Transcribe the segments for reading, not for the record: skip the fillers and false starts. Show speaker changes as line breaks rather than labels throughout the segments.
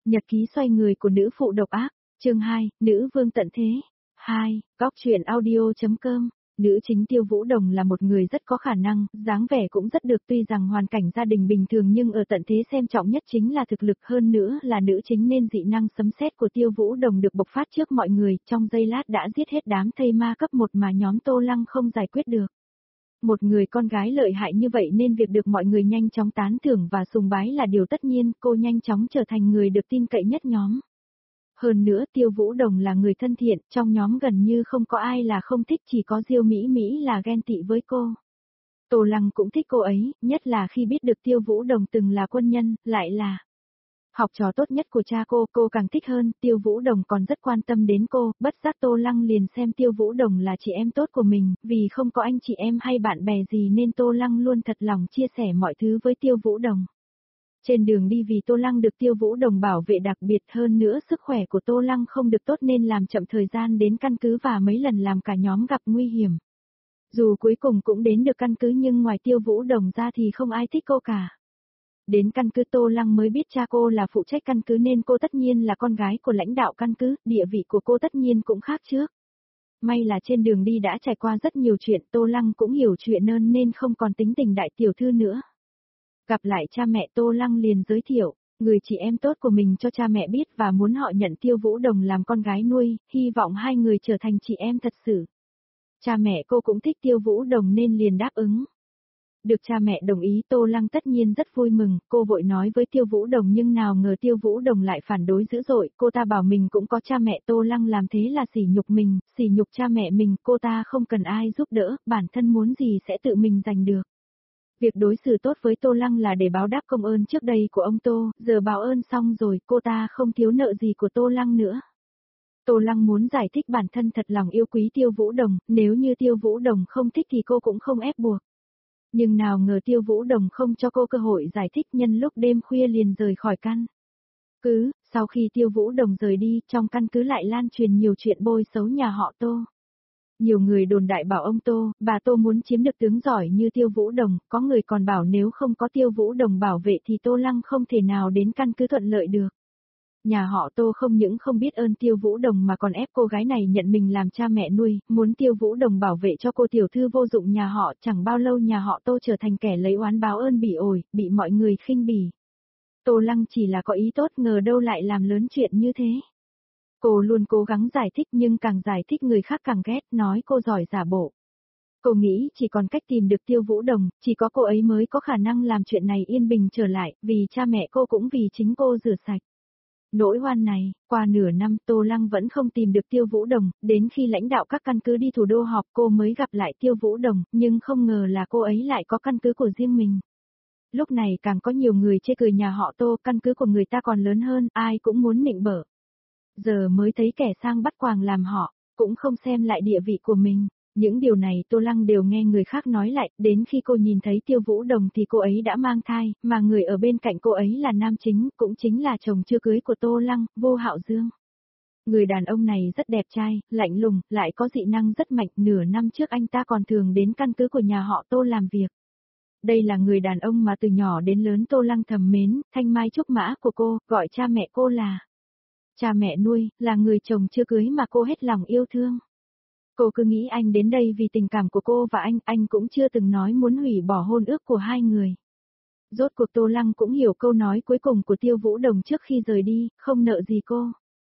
Nhật ký xoay người của nữ phụ độc ác, chương 2, nữ vương tận thế. 2, góc truyện audio.com. Nữ chính Tiêu Vũ Đồng là một người rất có khả năng, dáng vẻ cũng rất được, tuy rằng hoàn cảnh gia đình bình thường nhưng ở tận thế xem trọng nhất chính là thực lực, hơn nữa là nữ chính nên dị năng sấm sét của Tiêu Vũ Đồng được bộc phát trước mọi người, trong giây lát đã giết hết đám thây ma cấp 1 mà nhóm Tô Lăng không giải quyết được. Một người con gái lợi hại như vậy nên việc được mọi người nhanh chóng tán thưởng và sùng bái là điều tất nhiên, cô nhanh chóng trở thành người được tin cậy nhất nhóm. Hơn nữa Tiêu Vũ Đồng là người thân thiện, trong nhóm gần như không có ai là không thích, chỉ có Diêu Mỹ Mỹ là ghen tị với cô. Tô Lăng cũng thích cô ấy, nhất là khi biết được Tiêu Vũ Đồng từng là quân nhân, lại là học trò tốt nhất của cha cô càng thích hơn. Tiêu Vũ Đồng còn rất quan tâm đến cô, bất giác Tô Lăng liền xem Tiêu Vũ Đồng là chị em tốt của mình, vì không có anh chị em hay bạn bè gì nên Tô Lăng luôn thật lòng chia sẻ mọi thứ với Tiêu Vũ Đồng. Trên đường đi vì Tô Lăng được Tiêu Vũ Đồng bảo vệ đặc biệt, hơn nữa sức khỏe của Tô Lăng không được tốt nên làm chậm thời gian đến căn cứ và mấy lần làm cả nhóm gặp nguy hiểm. Dù cuối cùng cũng đến được căn cứ nhưng ngoài Tiêu Vũ Đồng ra thì không ai thích cô cả. Đến căn cứ Tô Lăng mới biết cha cô là phụ trách căn cứ nên cô tất nhiên là con gái của lãnh đạo căn cứ, địa vị của cô tất nhiên cũng khác trước. May là trên đường đi đã trải qua rất nhiều chuyện, Tô Lăng cũng hiểu chuyện nên không còn tính tình đại tiểu thư nữa. Gặp lại cha mẹ, Tô Lăng liền giới thiệu người chị em tốt của mình cho cha mẹ biết và muốn họ nhận Tiêu Vũ Đồng làm con gái nuôi, hy vọng hai người trở thành chị em thật sự. Cha mẹ cô cũng thích Tiêu Vũ Đồng nên liền đáp ứng. Được cha mẹ đồng ý, Tô Lăng tất nhiên rất vui mừng, cô vội nói với Tiêu Vũ Đồng nhưng nào ngờ Tiêu Vũ Đồng lại phản đối dữ dội, cô ta bảo mình cũng có cha mẹ. Tô Lăng làm thế là sỉ nhục mình, sỉ nhục cha mẹ mình, cô ta không cần ai giúp đỡ, bản thân muốn gì sẽ tự mình giành được. Việc đối xử tốt với Tô Lăng là để báo đáp công ơn trước đây của ông Tô, giờ báo ơn xong rồi, cô ta không thiếu nợ gì của Tô Lăng nữa. Tô Lăng muốn giải thích bản thân thật lòng yêu quý Tiêu Vũ Đồng, nếu như Tiêu Vũ Đồng không thích thì cô cũng không ép buộc. Nhưng nào ngờ Tiêu Vũ Đồng không cho cô cơ hội giải thích, nhân lúc đêm khuya liền rời khỏi căn cứ. Sau khi Tiêu Vũ Đồng rời đi, trong căn cứ lại lan truyền nhiều chuyện bôi xấu nhà họ Tô. Nhiều người đồn đại bảo ông Tô, bà Tô muốn chiếm được tướng giỏi như Tiêu Vũ Đồng, có người còn bảo nếu không có Tiêu Vũ Đồng bảo vệ thì Tô Lăng không thể nào đến căn cứ thuận lợi được. Nhà họ Tô không những không biết ơn Tiêu Vũ Đồng mà còn ép cô gái này nhận mình làm cha mẹ nuôi, muốn Tiêu Vũ Đồng bảo vệ cho cô tiểu thư vô dụng nhà họ. Chẳng bao lâu nhà họ Tô trở thành kẻ lấy oán báo ơn bị ổi, bị mọi người khinh bỉ. Tô Lăng chỉ là có ý tốt, ngờ đâu lại làm lớn chuyện như thế. Cô luôn cố gắng giải thích nhưng càng giải thích người khác càng ghét, nói cô giỏi giả bộ. Cô nghĩ chỉ còn cách tìm được Tiêu Vũ Đồng, chỉ có cô ấy mới có khả năng làm chuyện này yên bình trở lại, vì cha mẹ cô cũng vì chính cô rửa sạch. Nỗi oan này, qua nửa năm Tô Lăng vẫn không tìm được Tiêu Vũ Đồng, đến khi lãnh đạo các căn cứ đi thủ đô họp cô mới gặp lại Tiêu Vũ Đồng, nhưng không ngờ là cô ấy lại có căn cứ của riêng mình. Lúc này càng có nhiều người chê cười nhà họ Tô, căn cứ của người ta còn lớn hơn, ai cũng muốn nịnh bợ. Giờ mới thấy kẻ sang bắt quàng làm họ, cũng không xem lại địa vị của mình. Những điều này Tô Lăng đều nghe người khác nói lại, đến khi cô nhìn thấy Tiêu Vũ Đồng thì cô ấy đã mang thai, mà người ở bên cạnh cô ấy là nam chính, cũng chính là chồng chưa cưới của Tô Lăng, Vô Hạo Dương. Người đàn ông này rất đẹp trai, lạnh lùng, lại có dị năng rất mạnh, nửa năm trước anh ta còn thường đến căn cứ của nhà họ Tô làm việc. Đây là người đàn ông mà từ nhỏ đến lớn Tô Lăng thầm mến, thanh mai trúc mã của cô, gọi cha mẹ cô là cha mẹ nuôi, là người chồng chưa cưới mà cô hết lòng yêu thương. Cô cứ nghĩ anh đến đây vì tình cảm của cô và anh cũng chưa từng nói muốn hủy bỏ hôn ước của hai người. Rốt cuộc Tô Lăng cũng hiểu câu nói cuối cùng của Tiêu Vũ Đồng trước khi rời đi, không nợ gì cô.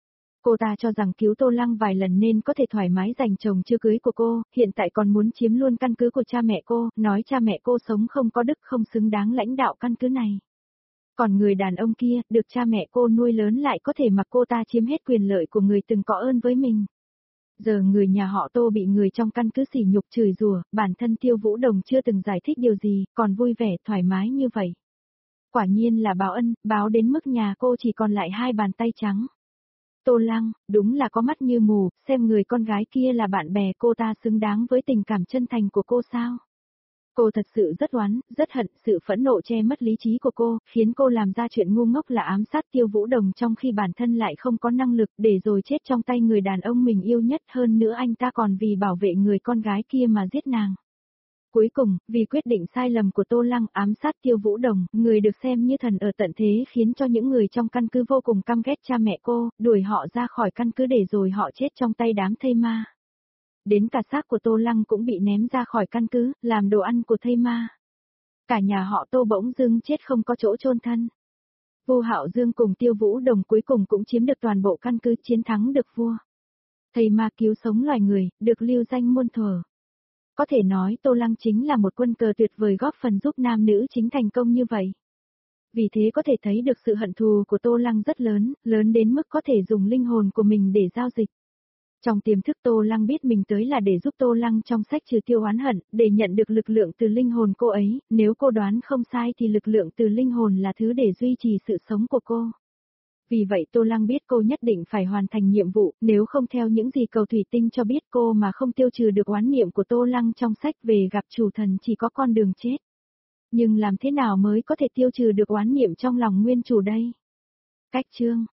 Cô ta cho rằng cứu Tô Lăng vài lần nên có thể thoải mái giành chồng chưa cưới của cô, hiện tại còn muốn chiếm luôn căn cứ của cha mẹ cô, nói cha mẹ cô sống không có đức, không xứng đáng lãnh đạo căn cứ này. Còn người đàn ông kia, được cha mẹ cô nuôi lớn lại có thể mặc cô ta chiếm hết quyền lợi của người từng có ơn với mình. Giờ người nhà họ Tô bị người trong căn cứ sỉ nhục chửi rủa, bản thân Tiêu Vũ Đồng chưa từng giải thích điều gì, còn vui vẻ thoải mái như vậy. Quả nhiên là báo ân, báo đến mức nhà cô chỉ còn lại hai bàn tay trắng. Tô Lăng, đúng là có mắt như mù, xem người con gái kia là bạn bè cô ta xứng đáng với tình cảm chân thành của cô sao? Cô thật sự rất oán, rất hận, sự phẫn nộ che mất lý trí của cô, khiến cô làm ra chuyện ngu ngốc là ám sát Tiêu Vũ Đồng trong khi bản thân lại không có năng lực, để rồi chết trong tay người đàn ông mình yêu nhất, hơn nữa anh ta còn vì bảo vệ người con gái kia mà giết nàng. Cuối cùng, vì quyết định sai lầm của Tô Lăng ám sát Tiêu Vũ Đồng, người được xem như thần ở tận thế khiến cho những người trong căn cứ vô cùng căm ghét cha mẹ cô, đuổi họ ra khỏi căn cứ để rồi họ chết trong tay đám thây ma. Đến cả xác của Tô Lăng cũng bị ném ra khỏi căn cứ, làm đồ ăn của thây ma. Cả nhà họ Tô bỗng dưng chết không có chỗ chôn thân. Vu Hạo Dương cùng Tiêu Vũ Đồng cuối cùng cũng chiếm được toàn bộ căn cứ, chiến thắng được vua. Thầy ma cứu sống loài người, được lưu danh muôn thuở. Có thể nói Tô Lăng chính là một quân cờ tuyệt vời góp phần giúp nam nữ chính thành công như vậy. Vì thế có thể thấy được sự hận thù của Tô Lăng rất lớn, lớn đến mức có thể dùng linh hồn của mình để giao dịch. Trong tiềm thức Tô Lăng biết mình tới là để giúp Tô Lăng trong sách trừ tiêu oán hận, để nhận được lực lượng từ linh hồn cô ấy, nếu cô đoán không sai thì lực lượng từ linh hồn là thứ để duy trì sự sống của cô. Vì vậy Tô Lăng biết cô nhất định phải hoàn thành nhiệm vụ, nếu không theo những gì cầu thủy tinh cho biết cô mà không tiêu trừ được oán niệm của Tô Lăng trong sách về gặp chủ thần chỉ có con đường chết. Nhưng làm thế nào mới có thể tiêu trừ được oán niệm trong lòng nguyên chủ đây? Cách chương